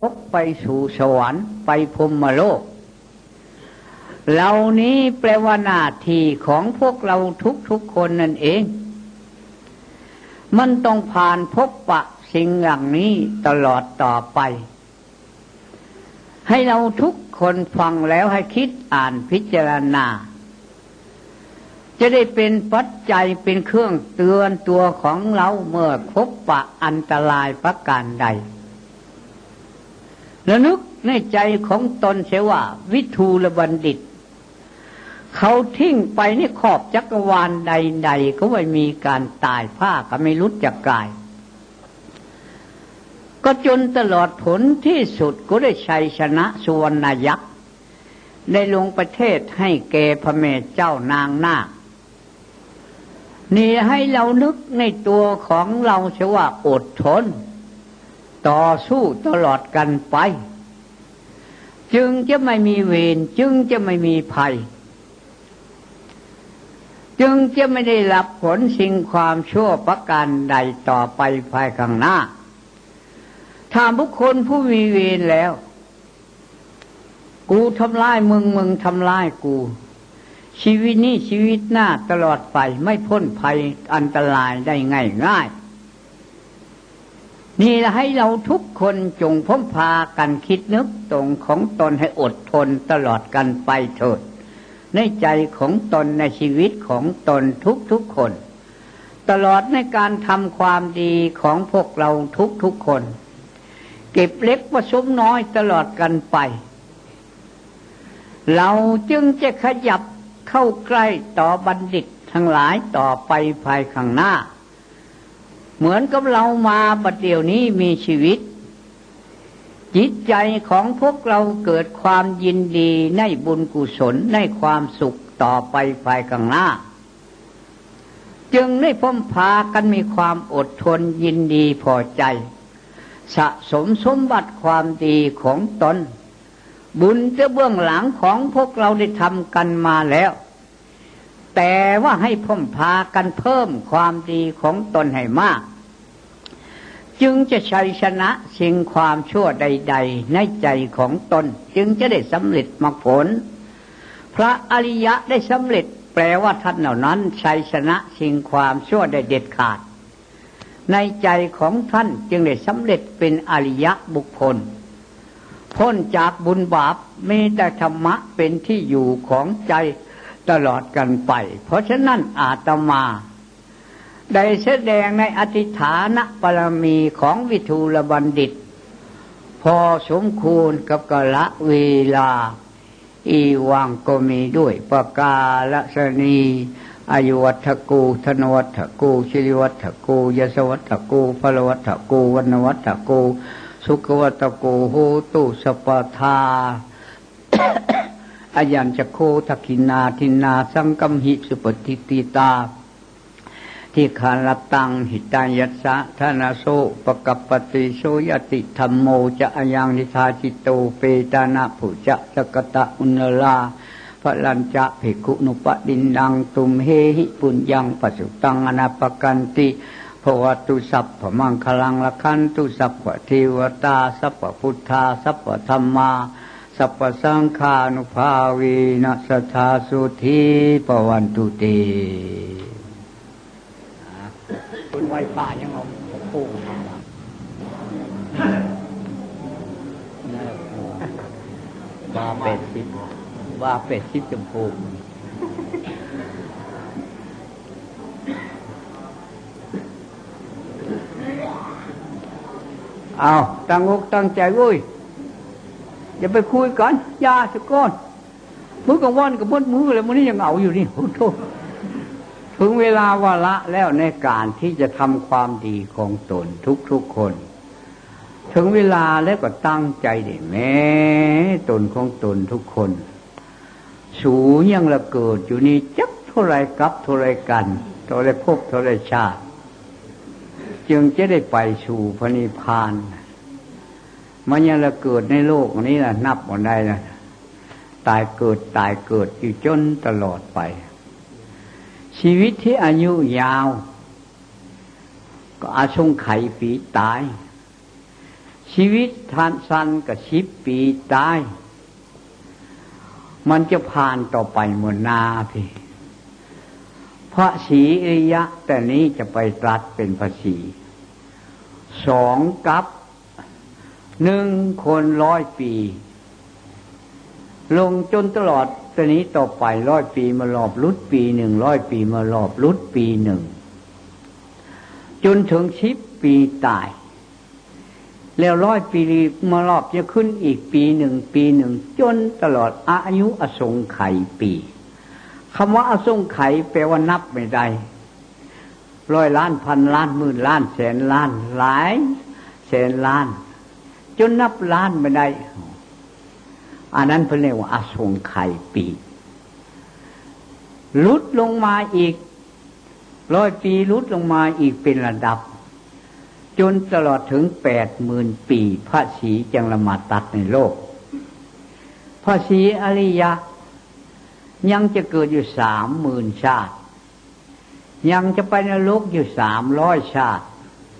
พบไปสู่สวรรค์ไปพรหมโลกเหล่านี้แปลว่าหน้าที่ของพวกเราทุกคนนั่นเองมันต้องผ่านพบปะสิ่งอย่างนี้ตลอดต่อไปให้เราทุกคนฟังแล้วให้คิดอ่านพิจารณาจะได้เป็นปัจจัยเป็นเครื่องเตือนตัวของเราเมื่อพบปะอันตรายประการใดและนึกในใจของตนเสียว่าวิทูลบัณฑิตเขาทิ้งไปในขอบจักรวาลใดๆก็ไม่มีการตายผ้าก็ไม่รู้จักกายก็จนตลอดผลที่สุดก็ได้ชัยชนะสุวรรณยักษ์ได้ลงประเทศให้แก่พระแม่เจ้านางนาคนี่ให้เรานึกในตัวของเราเสียว่าอดทนต่อสู้ตลอดกันไปจึงจะไม่มีเวรจึงจะไม่มีภัยจึงจะไม่ได้รับผลสิ่งความชั่วประการใดต่อไปภายข้างหน้าถ้าบุคคลผู้มีเวรแล้วกูทำลายมึงทำลายกูชีวิตนี้ชีวิตหน้าตลอดไปไม่พ้นภัยอันตรายได้ง่ายนี่ละให้เราทุกคนจงพ้นพากันคิดนึกตรงของตนให้อดทนตลอดกันไปเถิดในใจของตนในชีวิตของตนทุกคนตลอดในการทำความดีของพวกเราทุกคนเก็บเล็กผสมน้อยตลอดกันไปเราจึงจะขยับเข้าใกล้ต่อบัณฑิตทั้งหลายต่อไปภายข้างหน้าเหมือนกับเรามาบัดเดี๋ยวนี้มีชีวิตจิตใจของพวกเราเกิดความยินดีในบุญกุศลในความสุขต่อไปภายข้างหน้าจึงได้พ้นพากันมีความอดทนยินดีพอใจสะสมสมบัติความดีของตนบุญจะเบื้องหลังของพวกเราได้ทำกันมาแล้วแต่ว่าให้พ้นพากันเพิ่มความดีของตนให้มากจึงจะชัยชนะสิ่งความชั่วใดๆในใจของตนจึงจะได้สำเร็จมรรคผลพระอริยะได้สำเร็จแปลว่าท่านเหล่านั้นชัยชนะสิ่งความชั่วได้เด็ดขาดในใจของท่านจึงได้สำเร็จเป็นอริยบุคคลพ้นจากบุญบาปมีแต่ธรรมะเป็นที่อยู่ของใจตลอดกันไปเพราะฉะนั้นอาตมาได้แสดงในอธิฐานบารมีของวิทูลบัณฑิตพอสมควรกับกาลเวลาอีวังก็มีด้วยประกาศนีอายุวัฏกูธนวัฏกูชิริวัฏกูยศวัฏกูพลวัฏกูวันวัฏกูสุขวัฏกูโหตุสปทาอายัญจโคทักขินาทินาสังกัมหิสุปฏิติตาที่ขานรับตังหิตายัสสะธนาโสปกัปปติโสยติธัมโมจะอายังนิทาจิตโตเปตานะผู้จะสกตะอุณลาพระลัญจะภิกขุนุปดินดังตุมเฮหิปุญญังปัสสุตังอนาปกันติภวตุสัพพมังคลังละคันตุสัพพเทวตาสัพพพุทธาสัพพธัมมาสัพพสังฆานุภาเวนะสัทธาสุธีปวันตุเตคุณไวป่ายังเอาคู่มาว่าเป็ดสิบจมพูเอาตั้งอกตั้งใจเว้ยอย่าไปคุยกันยาสะก้อนมื้อกลางวันกับมื้ออะไรมื้อนี้ยังเอาอยู่นี่โอ้โธ่ถึงเวลาวาระแล้วในการที่จะทำความดีของตนทุกคนถึงเวลาแล้วก็ตั้งใจได้แม้ตนของตนทุกคนสูยังละเกิดอยู่นี่จักเท่าไรกับเท่าไรกันเท่าไรภพเท่าไรชาติจึงจะได้ไปสู่พระนิพพานมันยังละเกิดในโลกนี้ล่ะนับบ่ได้นะตายเกิดอยู่จนตลอดไปชีวิตที่อายุยาวก็อาสงไขยปีตายชีวิตทานสั้นกับ10 ปีตายมันจะผ่านต่อไปเหมือนนาพี่พระศรีอริยะแต่นี้จะไปตรัสเป็นพระศรี2 กับ 1 คน100 ปีลงจนตลอดแต่นี้ต่อไป100 ปีมารอบรุดปีหนึ่ง100 ปีมารอบรุดปีหนึ่งจนถึง10 ปีตายแล้ว100 ปีมารอบจะขึ้นอีกปีหนึ่งจนตลอดอายุอสงไขยปีคำว่าอสงไขยแปลว่านับไม่ได้100 ล้านพันล้านหมื่นล้านแสนล้านหลายแสนล้านจนนับล้านไม่ได้อันนั้นเรียกว่าอสงไขยปีลุดลงมาอีก100 ปีลุดลงมาอีกเป็นระดับจนตลอดถึง80,000 ปีพระศรีจึงละมาตัดในโลกพระศรีอริยะยังจะเกิดอยู่30,000 ชาติยังจะไปนรกอยู่300 ชาติ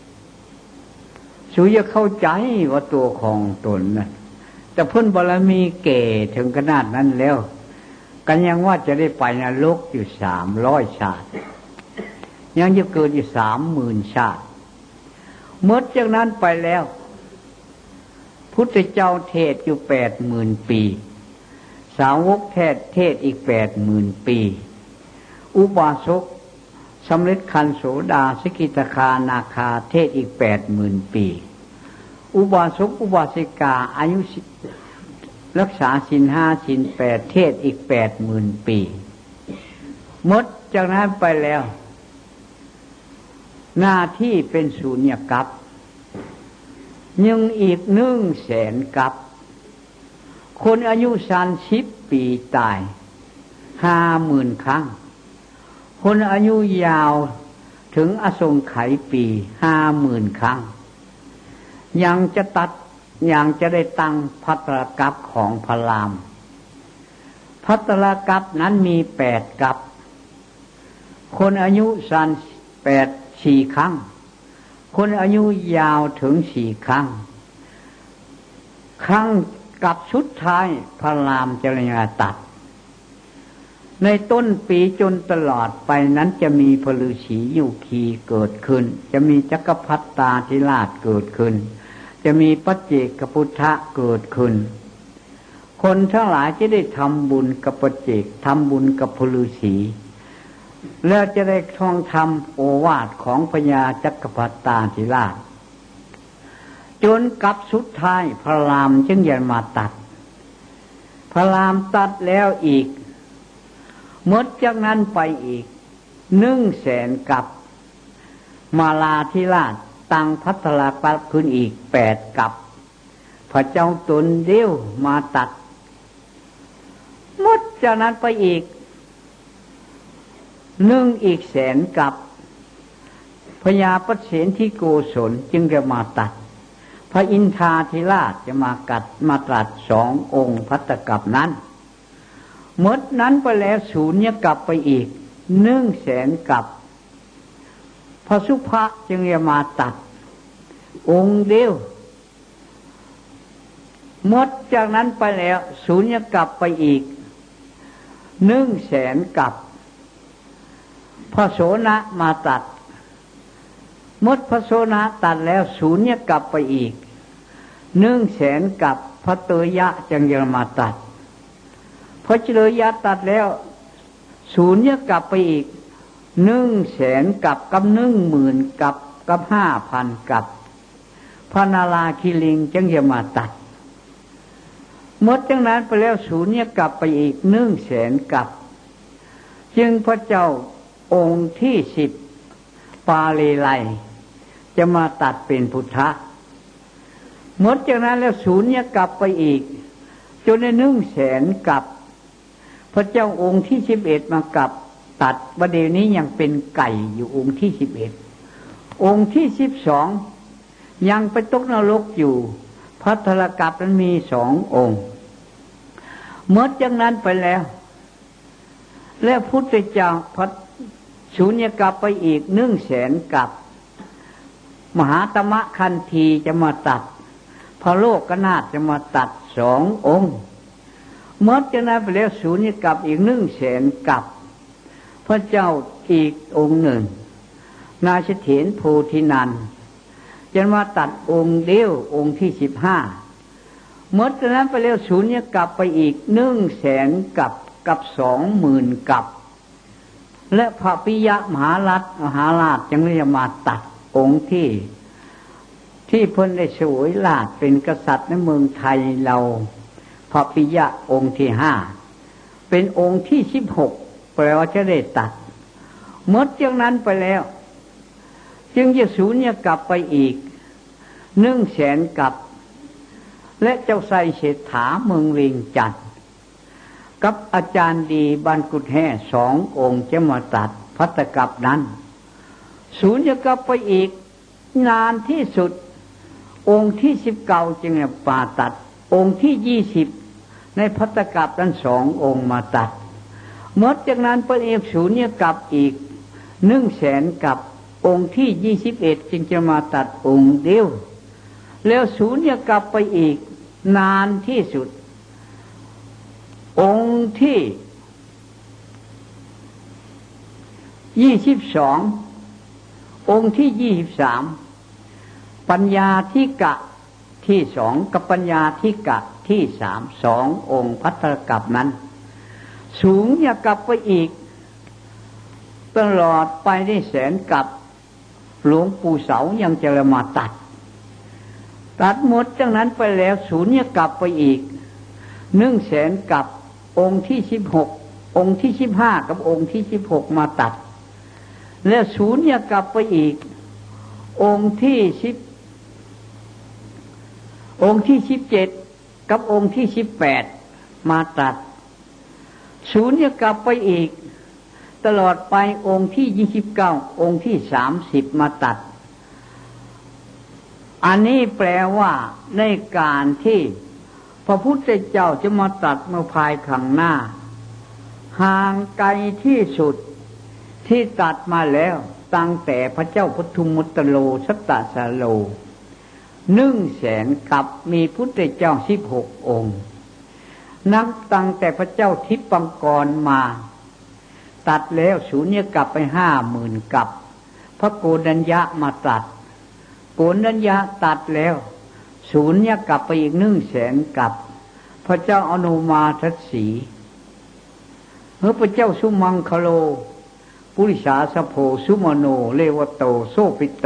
สุจะเข้าใจว่าตัวของตนนะแต่เพิ่นบารมีเก่ถึงขนาดนั้นแล้วกันยังว่าจะได้ไปนรกอยู่300 ชาติยังจะเกิดอยู่30,000 ชาติเมื่อจากนั้นไปแล้วพุทธเจ้าเทศอยู่80,000 ปีสาวกเทศอีก80,000 ปีอุบาสกสำเร็จขันธ์โสดาสกิทาคานาคาเทศอีก80,000 ปีอุบาสกอุบาสิกาอายุรักษาศีล5ศีล8เทศอีก80,000 ปีหมดจากนั้นไปแล้วหน้าที่เป็นสูญญกัปยังอีก100,000 กัปคนอายุ30 ปีตาย50,000 ครั้งคนอายุยาวถึงอสงไขยปี50,000 ครั้งยังจะได้ตั้งภัตตรกัปของพระรามภัตตรกัปนั้นมี8 กัปคนอายุ4 ครั้งคนอายุยาวถึง4 ครั้งกับสุดท้ายพระรามจะระยะตัดในต้นปีจนตลอดไปนั้นจะมีพระฤาษียุคีเกิดขึ้นจะมีจักรพรรดิตาธิราชเกิดขึ้นจะมีปัจเจกพุทธะเกิดขึ้นคนทั้งหลายจะได้ทำบุญกับปัจเจกทำบุญกับพระฤาษีแล้วจะได้ท่องทำโอวาทของพญาจักรพรรดิตาธิราชจนกับสุดท้ายพระรามจึงจะมาตัดพระรามตัดแล้วอีกหมดจากนั้นไปอีก100,000 กับมาลาธิราชตั้งภัตตรกัปขึ้นอีก8 กับพระเจ้าตนเดียวมาตัดหมดจากนั้นไปอีกอีก100,000 กับพญาปัสเสนที่โกศลจึงจะมาตัดพระอินทราธิราชจะมาตรัส2 องค์ภัตตรกัปนั้นหมดนั้นไปแล้วสูญญกัปไปอีก100,000 กับพระสุภะจึงจะมาตัดองค์เดียวหมดจากนั้นไปแล้วสูญญกัปไปอีก100,000 กับพระโสนะมาตัดหมดพระโสนะตัดแล้วสูญญกัปไปอีก100,000 กับพระเตยะจึงจะมาตัดพระเจริยะตัดแล้วสูญญกัปไปอีก100,000 กับ10,000 กับ5,000 กับพระนาราคิลิงจึงจะมาตัดหมดจากนั้นไปแล้วสูญญกัปไปอีก100,000 กับจึงพระเจ้าองค์ที่10ปาลีไลจะมาตัดเป็นพุทธะหมดจากนั้นแล้วสูญญกัปไปอีกจนได้100,000 กับพระเจ้าองค์ที่11มากับตัดประเดี๋ยวนี้ยังเป็นไก่อยู่องค์ที่11องค์ที่12ยังไปตกนรกอยู่ภัตตรกัปนั้นมี2 องค์หมดจากนั้นไปแล้วและพุทธเจ้าสูญญกัปไปอีก100,000 กับมหาตมะคันธีจะมาตัดพระโลกก็น่าจะมาตัด2 องค์เมื่อจะนั้นไปแล้วสูญญกับอีก100,000 กับพระเจ้าอีกองค์หนึ่งนาเสถียรโพธินันท์จะมาตัดองค์เดียวองค์ที่15เมื่อจะนั้นไปแล้วสูญญกับไปอีก100,000 กับ 20,000 กับและพระปิยมหาราชจึงได้มาตัดองค์ที่เพิ่นได้สวยราชเป็นกษัตริย์ในเมืองไทยเราพระปิยะองค์ที่5เป็นองค์ที่16แปลว่าจะได้ตัดหมดจากนั้นไปแล้วจึงจะสูญญกลับไปอีก100,000 กับและเจ้าไสเศรษฐาเมืองเวียงจันทน์กับอาจารย์ดีบันกุฎแห่2 องค์จะมาตัดภัตตกับนั้นสูญญกลับไปอีกนานที่สุดองค์ที่19จึงป่าตัดองค์ที่20ในภัตตกับนั้น2 องค์มาตัดหมดจากนั้นเป็นเอกสูญญกลับอีก100,000 กับองค์ที่21จึงจะมาตัดองค์เดียวแล้วสูญญกลับไปอีกนานที่สุดองค์ที่22องค์ที่23ปัญญาธิกะที่2กับปัญญาธิกะที่3 2 องค์ภัตตกับนั้นสูงอย่ากลับไปอีกตลอดไปได้100,000 กับหลวงปู่เสายังจะมาตัดหมดจากนั้นไปแล้วสูญอย่ากลับไปอีก100,000 กับองค์ที่16องค์ที่15กับองค์ที่16มาตัดแล้วสูญอย่ากลับไปอีกองค์ที่17กับองค์ที่18มาตัดสูญญกลับไปอีกตลอดไปองค์ที่29องค์ที่30มาตัดอันนี้แปลว่าในการที่พระพุทธเจ้าจะมาตัดเมื่อภายข้างหน้าห่างไกลที่สุดที่ตัดมาแล้วตั้งแต่พระเจ้าปทุมมุตโลสัตตสาโล100,000 กับมีพุทธเจ้า16 องค์นับตั้งแต่พระเจ้าทิพงกรมาตัดแล้วสูญญกลับไป50,000 กับพระโกณัญญะมาตัดโกณัญญะตัดแล้วสูญญกลับไปอีก100,000 กับพระเจ้าอนุมาทัสสีพระเจ้าสุมังคโลปุริสาสโพสุมโนเลวโตโสปิโต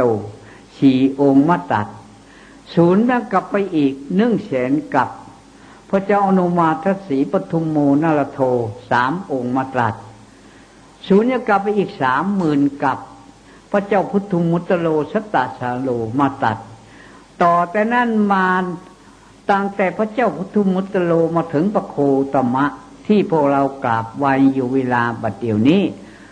4 องค์มาตัดสูญญกลับไปอีก100,000 กับพระเจ้าอนุมาทัสสีปทุมโมนรโท3 องค์มาตัดสูญญกลับไปอีก30,000 กับพระเจ้าพุทธุมุตโลสัตตสาโลมาตัดต่อแต่นั้นมาตั้งแต่พระเจ้าพุทธุมุตโลมาถึงพระโคตมะที่พวกเรากราบไหว้อยู่เวลาบัดเดี๋ยวนี้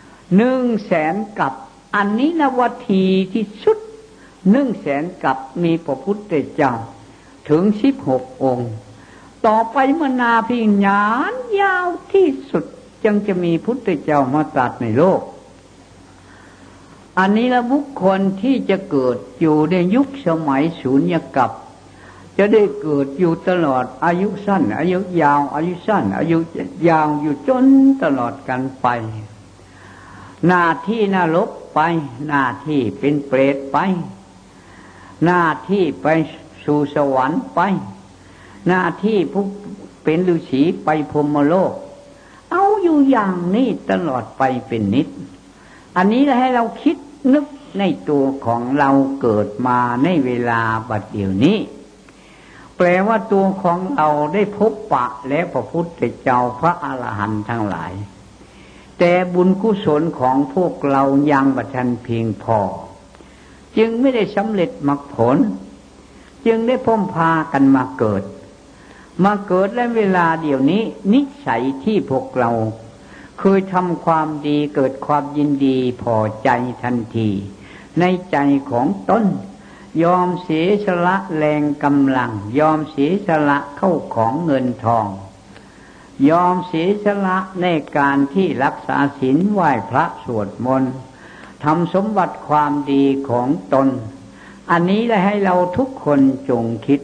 100,000 กับอันนี้นะวัตถีที่สุด100,000 กับมีพระพุทธเจ้าถึง16 องค์ต่อไปมนาพิญญาณยาวที่สุดจึงจะมีพุทธเจ้ามาตรัสในโลกอันนี้ละบุคคลที่จะเกิดอยู่ในยุคสมัยสูญญกลับจะได้เกิดอยู่ตลอดอายุสั้นอายุยาวอายุสั้นอายุยาวอยู่จนตลอดกันไปหน้าที่นรกไปหน้าที่เป็นเปรตไปหน้าที่ไปสู่สวรรค์ไปหน้าที่ผู้เป็นฤาษีไปพรหมโลกเอาอยู่อย่างนี้ตลอดไปเป็นนิจอันนี้ให้เราคิดนึกในตัวของเราเกิดมาในเวลาบัดเดี๋ยวนี้แปลว่าตัวของเราได้พบปะและพระพุทธเจ้าพระอรหันต์ทั้งหลายแต่บุญกุศลของพวกเรายังบ่ทันเพียงพอจึงไม่ได้สำเร็จมรรคผลจึงได้พ้มพากันมาเกิดและเวลาเดี๋ยวนี้นิสัยที่พวกเราเคยทำความดีเกิดความยินดีพอใจทันทีในใจของตนยอมเสียสละแรงกำลังยอมเสียสละเข้าของเงินทองยอมเสียสละในการที่รักษาศีลไหว้พระสวดมนต์ทำสมบัติความดีของตนอันนี้ได้ให้เราทุกคนจงคิดนึก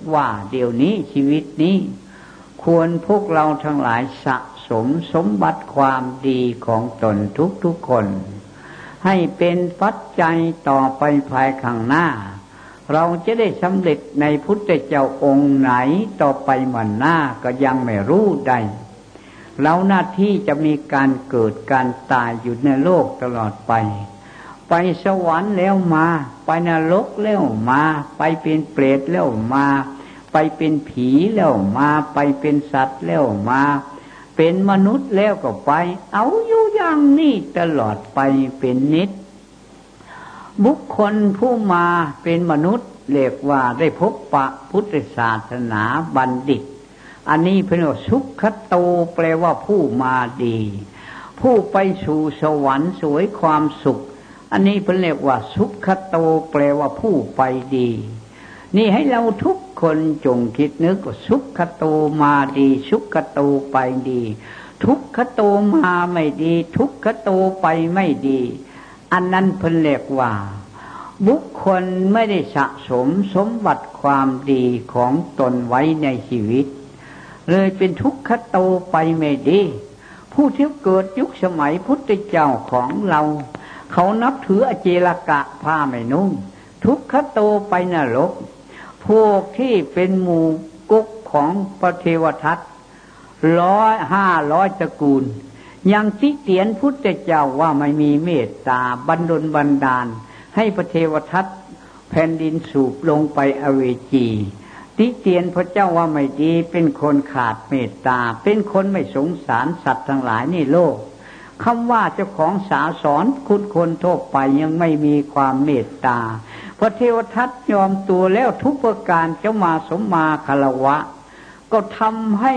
ว่าเดี๋ยวนี้ชีวิตนี้ควรพวกเราทั้งหลายสะสมสมบัติความดีของตนทุกๆคนให้เป็นปัจจัยต่อไปภายข้างหน้าเราจะได้สำเร็จในพุทธเจ้าองค์ไหนต่อไปมันหน้าก็ยังไม่รู้ได้เราหน้าที่จะมีการเกิดการตายอยู่ในโลกตลอดไปไปสวรรค์แล้วมาไปนรกแล้วมาไปเป็นเปรตแล้วมาไปเป็นผีแล้วมาไปเป็นสัตว์แล้วมาเป็นมนุษย์แล้วก็ไปเอาอยู่อย่างนี้ตลอดไปเป็นนิจบุคคลผู้มาเป็นมนุษย์เรียกว่าได้พบปะพุทธศาสนาบัณฑิตอันนี้เป็นว่าสุขโตแปลว่าผู้มาดีผู้ไปสู่สวรรค์สวยความสุขอันนี้เป็นเรียกว่าสุขโตแปลว่าผู้ไปดีนี่ให้เราทุกคนจงคิดนึกว่าสุขโตมาดีสุขโตไปดีทุกขโตมาไม่ดีทุกขโตไปไม่ดีอันนั้นเพิ่นเรียกว่าบุคคลไม่ได้สะสมสมบัติความดีของตนไว้ในชีวิตเลยเป็นทุกขโตไปไม่ดีผู้ที่เกิดยุคสมัยพุทธเจ้าของเราเขานับถืออเจลกะผ้าไม่นุ่งทุกขโตไปนรกพวกที่เป็นหมู่กุ๊กของพระเทวทัต500ตระกูลยังติเตียนพุทธเจ้าว่าไม่มีเมตตาบันดลบันดาลให้พระเทวทัตแผ่นดินสูบลงไปอเวจีติเตียนพระเจ้าว่าไม่ดีเป็นคนขาดเมตตาเป็นคนไม่สงสารสัตว์ทั้งหลายในโลกคำว่าเจ้าของสาสอนคุณคนทั่วไปยังไม่มีความเมตตาพระเทวทัตยอมตัวแล้วทุกประการเจ้ามาสมมาคารวะก็ทำให้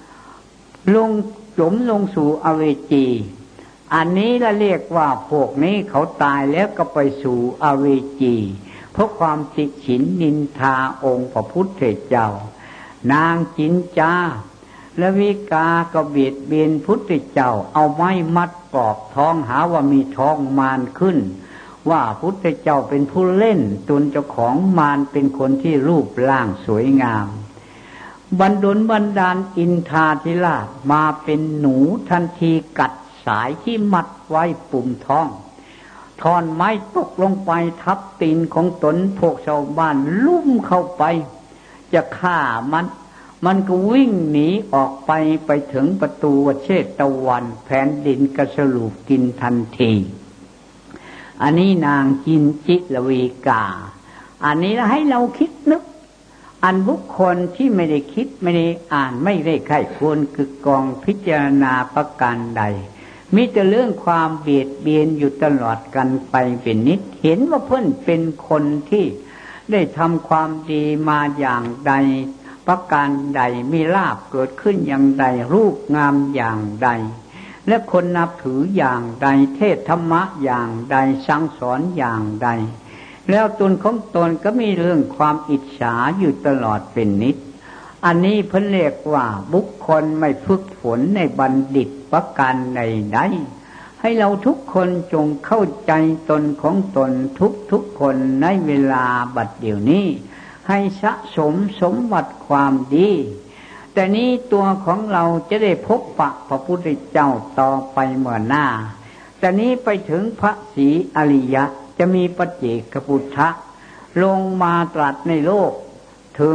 จมลงสู่อเวจีอันนี้ละเรียกว่าพวกนี้เขาตายแล้วก็ไปสู่อเวจีเพราะความติฉินนินทาองค์พระพุทธเจ้านางจินจาและวิกาก็เบียดเบียนพุทธเจ้าเอาไม้มัดปอบท้องหาว่ามีท้องมารขึ้นว่าพุทธเจ้าเป็นผู้เล่นตนเจ้าของมารเป็นคนที่รูปร่างสวยงามบันดาลอินทาธิราชมาเป็นหนูทันทีกัดสายที่มัดไว้ปุ่มท้องท่อนไม้ตกลงไปทับตีนของตนพวกชาวบ้านลุ่มเข้าไปจะฆ่ามันก็วิ่งหนีออกไปถึงประตูวเชตวันแผ่นดินกระสลูปกินทันทีอันนี้นางจินจิลวีกาอันนี้ให้เราคิดนึกอันบุคคลที่ไม่ได้คิดไม่ได้อ่านไม่ได้ใคร่ควรกึกกองพิจารณาประการใดมีแต่เรื่องความเบียดเบียนอยู่ตลอดกันไปเป็นนิดเห็นว่าเพิ่นเป็นคนที่ได้ทำความดีมาอย่างใดประการใดมีลาภเกิดขึ้นอย่างใดรูปงามอย่างใดและคนนับถืออย่างใดเทศธรรมะอย่างใดสั่งสอนอย่างใดแล้วตนของตนก็มีเรื่องความอิจฉาอยู่ตลอดเป็นนิดอันนี้เพิ่นเรียกว่าบุคคลไม่ฝึกฝนในบัณฑิตประการใดๆให้เราทุกคนจงเข้าใจตนของตนทุกคนในเวลาบัดเดี๋ยวนี้ให้สะสมสมบัติความดีแต่นี้ตัวของเราจะได้พบปะพระพุทธเจ้าต่อไปเมื่อหน้าแต่นี้ไปถึงพระศรีอริยะจะมีปัจเจกพุทธะลงมาตรัสในโลกถึง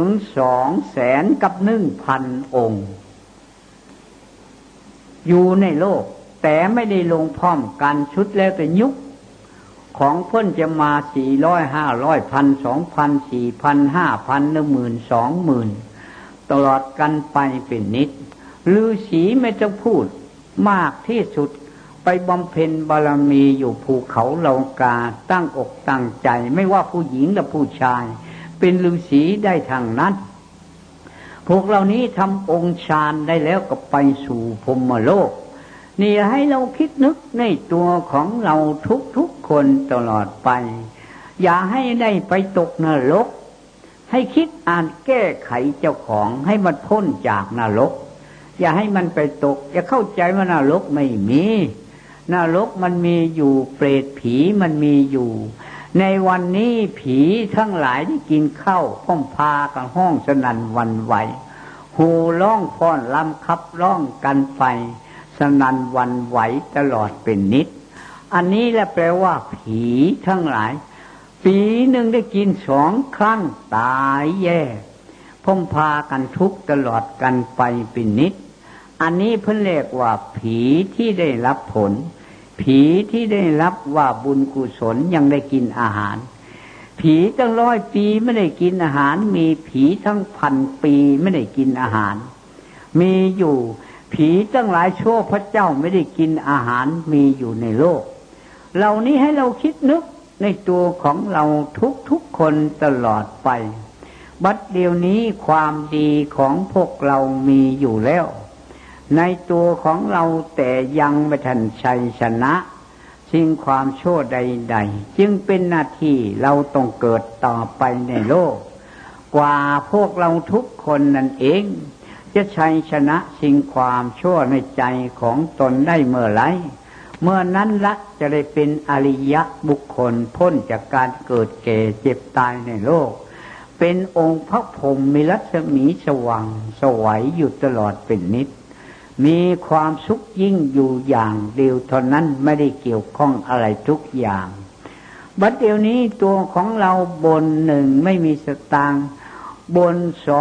200,000 องค์อยู่ในโลกแต่ไม่ได้ลงพร้อมกันชุดแล้วแต่ยุคของเพิ่นจะมา400 500 1,000 2,000 4,000 5,000 10,000 20,000ตลอดกันไปเป็นนิดฤาษีไม่ต้องพูดมากที่สุดไปบำเพ็ญบารมีอยู่ภูเขาเหล่ากาตั้งอกตั้งใจไม่ว่าผู้หญิงและผู้ชายเป็นฤาษีได้ทางนั้นพวกเหล่านี้ทำองค์ฌานได้แล้วก็ไปสู่พรหมโลกนี่ให้เราคิดนึกในตัวของเราทุกคนตลอดไปอย่าให้ได้ไปตกนรกให้คิดอ่านแก้ไขเจ้าของให้มันพ้นจากนรกอย่าให้มันไปตกอย่าเข้าใจว่านรกไม่มีนรกมันมีอยู่เปรตผีมันมีอยู่ในวันนี้ผีทั้งหลายที่กินข้าวพ้อมพากันห้องสนั่นหวั่นไหวหูร้องฟ้อนรำคับร้องกันไปสนั่นหวั่นไหวตลอดเป็นนิดอันนี้แหละแปลว่าผีทั้งหลายปีหนึ่งได้กิน2 ครั้งตายแย่พ้อมพากันทุกข์ตลอดกันไปเป็นนิดอันนี้เพิ่นเรียกว่าผีที่ได้รับผลผีที่ได้รับว่าบุญกุศลยังได้กินอาหารผีตั้ง100 ปีไม่ได้กินอาหารมีผีทั้ง1,000 ปีไม่ได้กินอาหารมีอยู่ผีตั้งหลายชั่วพระเจ้าไม่ได้กินอาหารมีอยู่ในโลกเหล่านี้ให้เราคิดนึกในตัวของเราทุกคนตลอดไปบัดเดี๋ยวนี้ความดีของพวกเรามีอยู่แล้วในตัวของเราแต่ยังไม่ทันชัยชนะสิ่งความชั่วใดๆจึงเป็นหน้าที่เราต้องเกิดต่อไปในโลกกว่าพวกเราทุกคนนั่นเองจะชัยชนะสิ่งความชั่วในใจของตนได้เมื่อไรเมื่อนั้นละจะได้เป็นอริยบุคคลพ้นจากการเกิดแก่เจ็บตายในโลกเป็นองค์พระพรหมมีรัศมีสว่างไสวอยู่ตลอดเป็นนิจมีความสุขยิ่งอยู่อย่างเดียวเท่านั้นไม่ได้เกี่ยวข้องอะไรทุกอย่างบัดเดี๋ยวนี้ตัวของเราบน1ไม่มีสตางค์บน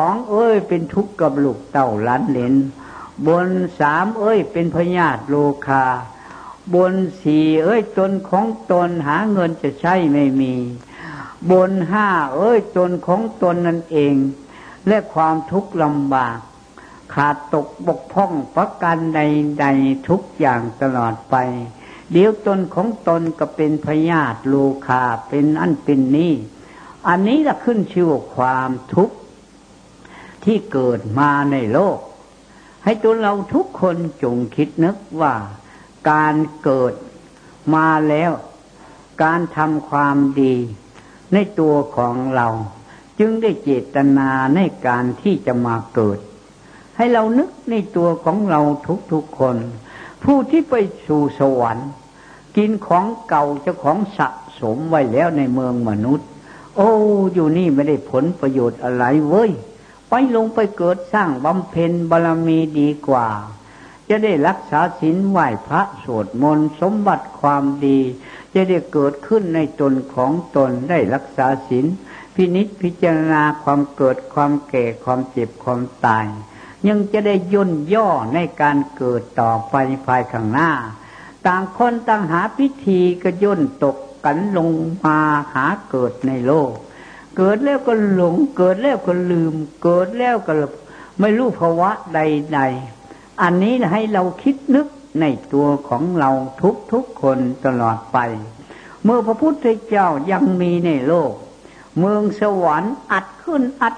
2เป็นทุกข์กับลูกเต้าหลานเหลนบน3เป็นพยาธิโรคาบน4ตนของตนหาเงินจะใช้ไม่มีบน5ตนของตนนั่นเองและความทุกข์ลำบากขาดตกบกพร่องประการใดๆทุกอย่างตลอดไปเดี๋ยวตนของตนก็เป็นพยาธิโรคาเป็นอันเป็นนี้อันนี้ละขึ้นชื่อว่าความทุกข์ที่เกิดมาในโลกให้ตัวเราทุกคนจงคิดนึกว่าการเกิดมาแล้วการทำความดีในตัวของเราจึงได้เจตนาในการที่จะมาเกิดให้เรานึกในตัวของเราทุกคนผู้ที่ไปสู่สวรรค์กินของเก่าเจ้าของสะสมไว้แล้วในเมืองมนุษย์อยู่นี่ไม่ได้ผลประโยชน์อะไรเว้ยไปลงไปเกิดสร้างบำเพ็ญบารมีดีกว่าจะได้รักษาศีลไหว้พระสวดมนต์สมบัติความดีจะได้เกิดขึ้นในตนของตนได้รักษาศีลพินิจพิจารณาความเกิดความแก่ความเจ็บความตายยังจะได้ย่นย่อในการเกิดต่อไปภายข้างหน้าต่างคนต่างหาพิธีก็ย่นตกกันลงมาหาเกิดในโลกเกิดแล้วก็หลงเกิดแล้วก็ลืมเกิดแล้วก็ไม่รู้ภาวะใดๆอันนี้ให้เราคิดนึกในตัวของเราทุกคนตลอดไปเมื่อพระพุทธเจ้ายังมีในโลกเมืองสวรรค์อัดขึ้น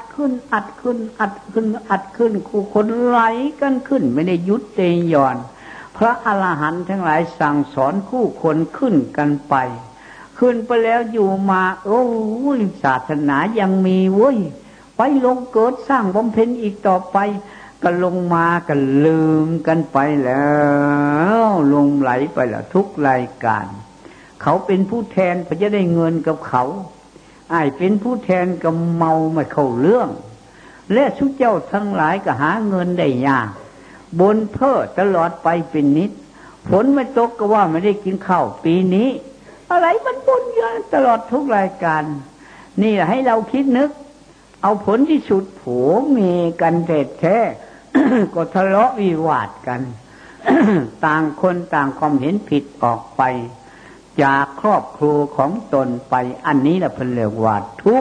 คู่คนไหลกันขึ้นไม่ได้ยุติหย่อนพระอรหันต์ทั้งหลายสั่งสอนคู่คนขึ้นกันไปขึ้นไปแล้วอยู่มาศาสนายังมีเว้ยไปลงเกิดสร้างบำเพ็ญอีกต่อไปก็ลงมาก็ลืมกันไปแล้วลงไหลไปแล้วทุกรายการเขาเป็นผู้แทนเพื่อจะได้เงินกับเขาเป็นผู้แทนก็เมาไม่เข้าเรื่องและสุเจ้าทั้งหลายก็หาเงินได้ยากบนเพ้อตลอดไปเป็นนิดฝนไม่ตกก็ว่าไม่ได้กินข้าวปีนี้อะไรมันบนเยอะตลอดทุกรายการนี่แหละให้เราคิดนึกเอาผลที่สุดผัวเมียกันแท้ๆ ก็ทะเลาะวิวาทกัน ต่างคนต่างความเห็นผิดออกไปจากครอบครัวของตนไปอันนี้แหละเพิ่นเรียกว่า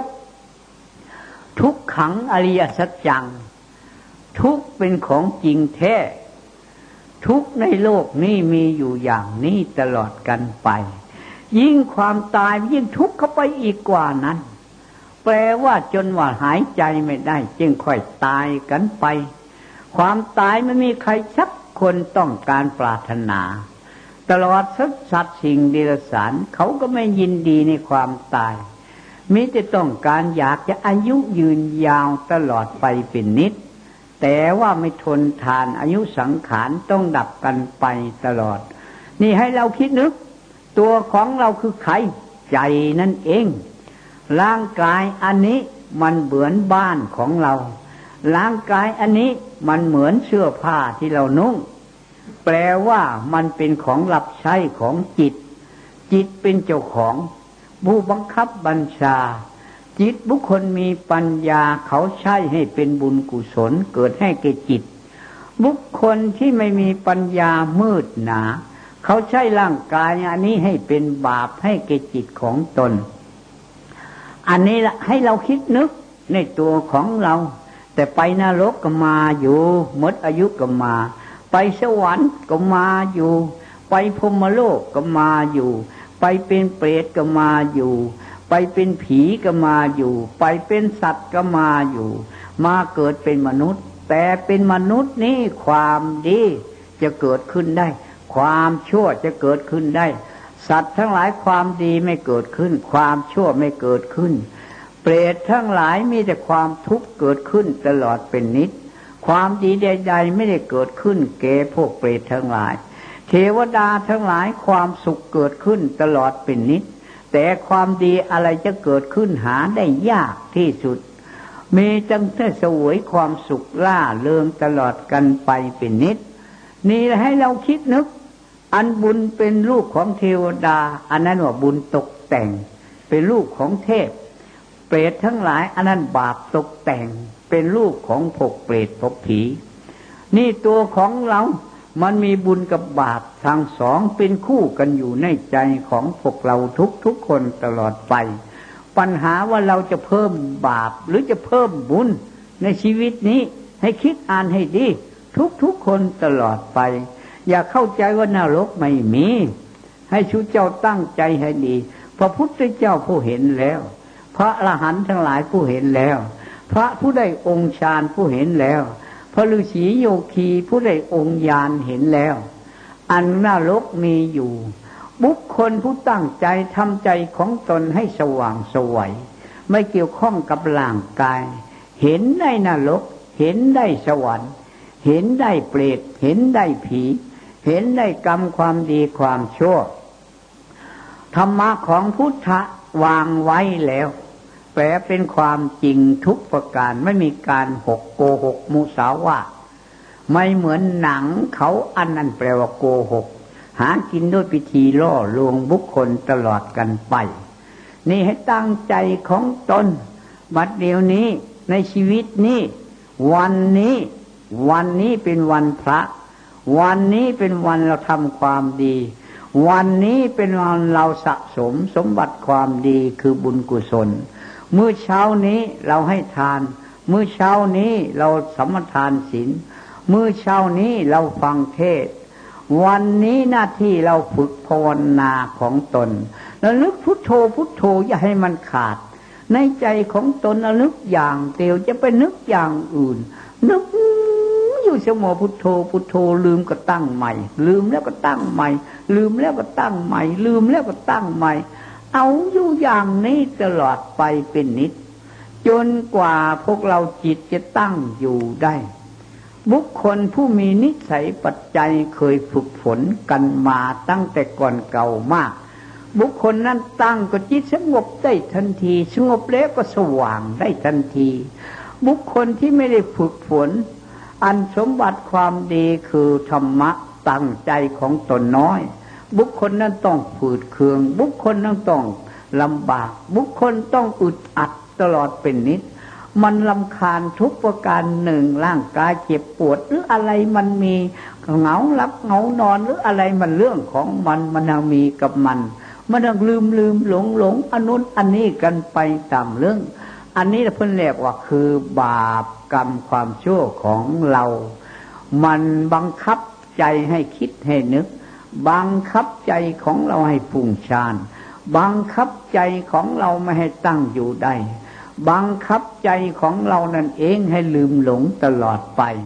ทุกขังอริยสัจจังทุกเป็นของจริงแท้ทุกในโลกนี้มีอยู่อย่างนี้ตลอดกันไปยิ่งความตายยิ่งทุกข์เข้าไปอีกกว่านั้นแปลว่าจนว่าหายใจไม่ได้จึงค่อยตายกันไปความตายไม่มีใครสักคนต้องการปรารถนาตลอดสัตว์สิ่งเดรัจฉานเขาก็ไม่ยินดีในความตายมิจะต้องการอยากจะอายุยืนยาวตลอดไปเป็นนิจแต่ว่าไม่ทนทานอายุสังขารต้องดับกันไปตลอดนี่ให้เราคิดนึกตัวของเราคือใครใจนั่นเองร่างกายอันนี้มันเหมือนบ้านของเราร่างกายอันนี้มันเหมือนเสื้อผ้าที่เรานุ่งแปลว่ามันเป็นของรับใช้ของจิตจิตเป็นเจ้าของผู้บังคับบัญชาจิตบุคคลมีปัญญาเขาใช้ให้เป็นบุญกุศลเกิดให้แก่จิตบุคคลที่ไม่มีปัญญามืดหนาเขาใช้ร่างกายอันนี้ให้เป็นบาปให้แก่จิตของตนอันนี้ละให้เราคิดนึกในตัวของเราแต่ไปนรกก็มาอยู่หมดอายุก็มาไปสวรรค์ก็มาอยู่ไปพรหมโลกก็มาอยู่ไปเป็นเปรตก็มาอยู่ไปเป็นผีก็มาอยู่ไปเป็นสัตว์ก็มาอยู่มาเกิดเป็นมนุษย์แต่เป็นมนุษย์นี่ความดีจะเกิดขึ้นได้ความชั่วจะเกิดขึ้นได้สัตว์ทั้งหลายความดีไม่เกิดขึ้นความชั่วไม่เกิดขึ้นเปรตทั้งหลายมีแต่ความทุกข์เกิดขึ้นตลอดเป็นนิจความดีใดๆไม่ได้เกิดขึ้นแก่พวกเปรตทั้งหลายเทวดาทั้งหลายความสุขเกิดขึ้นตลอดเป็นนิจแต่ความดีอะไรจะเกิดขึ้นหาได้ยากที่สุดมีจังแต่เสวยความสุขล่าเริงตลอดกันไปเป็นนิจนี่ให้เราคิดนึกอันบุญเป็นลูกของเทวดาอันนั้นว่าบุญตกแต่งเป็นลูกของเทพเปรตทั้งหลายอันนั้นบาปตกแต่งเป็นลูกของพวกเปรตพวกผีนี่ตัวของเรามันมีบุญกับบาปทั้งสองเป็นคู่กันอยู่ในใจของพวกเราทุกคนตลอดไปปัญหาว่าเราจะเพิ่มบาปหรือจะเพิ่มบุญในชีวิตนี้ให้คิดอ่านให้ดีทุกคนตลอดไปอย่าเข้าใจว่านรกไม่มีให้ชูเจ้าตั้งใจให้ดีพระพุทธเจ้าผู้เห็นแล้วพระอรหันต์ทั้งหลายผู้เห็นแล้วพระผู้ได้องค์ฌานผู้เห็นแล้วพระฤาษีโยคีผู้ได้องค์ญาณเห็นแล้วอันนรกมีอยู่บุคคลผู้ตั้งใจทำใจของตนให้สว่างไสวไม่เกี่ยวข้องกับร่างกายเห็นได้นรกเห็นได้สวรรค์เห็นได้เปรตเห็นได้ผีเห็นได้กรรมความดีความชั่วธรรมะของพุทธะวางไว้แล้วแปลเป็นความจริงทุกประการไม่มีการโกหกมุสาวาทไม่เหมือนหนังเขาอันนั้นแปลว่าโกหกหากินด้วยพิธีล่อลวงบุคคลตลอดกันไปนี่ให้ตั้งใจของตนบัดเดี๋ยวนี้ในชีวิตนี้วันนี้เป็นวันพระวันนี้เป็นวันเราทำความดีวันนี้เป็นวันเราสะสมสมบัติความดีคือบุญกุศลมื้อเช้านี้เราให้ทานมื้อเช้านี้เราสมทานศีลมื้อเช้านี้เราฟังเทศน์วันนี้หน้าที่เราฝึกภาวนาของตนระลึกพุทโธพุทโธอย่าให้มันขาดในใจของตนระลึกอย่างเดียวจะไปนึกอย่างอื่นนึกอยู่เสมอพุทโธพุทโธลืมก็ตั้งใหม่ลืมแล้วก็ตั้งใหม่ลืมแล้วก็ตั้งใหม่ลืมแล้วก็ตั้งใหม่เอาอยู่อย่างนี้ตลอดไปเป็นนิจจนกว่าพวกเราจิตจะตั้งอยู่ได้บุคคลผู้มีนิสัยปัจจัยเคยฝึกฝนกันมาตั้งแต่ก่อนเก่ามากบุคคลนั้นตั้งก็จิตสงบได้ทันทีสงบแล้วก็สว่างได้ทันทีบุคคลที่ไม่ได้ฝึกฝนอันสมบัติความดีคือธรรมะตั้งใจของตนน้อยบุคคลนั้นต้องฝืดเคืองบุคคลนั้นต้องลำบากบุคคลต้องอึดอัดตลอดเป็นนิจมันรำคาญทุกประการหนึ่งร่างกายเจ็บปวดหรืออะไรมันมีเหงาหลับเหงานอนหรืออะไรมันเรื่องของมันยังมีกับมันยังลืมหลงอันนู้นอันนี้กันไปตามเรื่องอันนี้เพิ่นเรียกว่าคือบาปกรรมความชั่วของเรามันบังคับใจให้คิดให้นึกบังคับใจของเราให้ฟุ้งซ่านบังคับใจของเราไม่ให้ตั้งอยู่ได้บังคับใจของเรานั่นเองให้ลืมหลงตลอดไป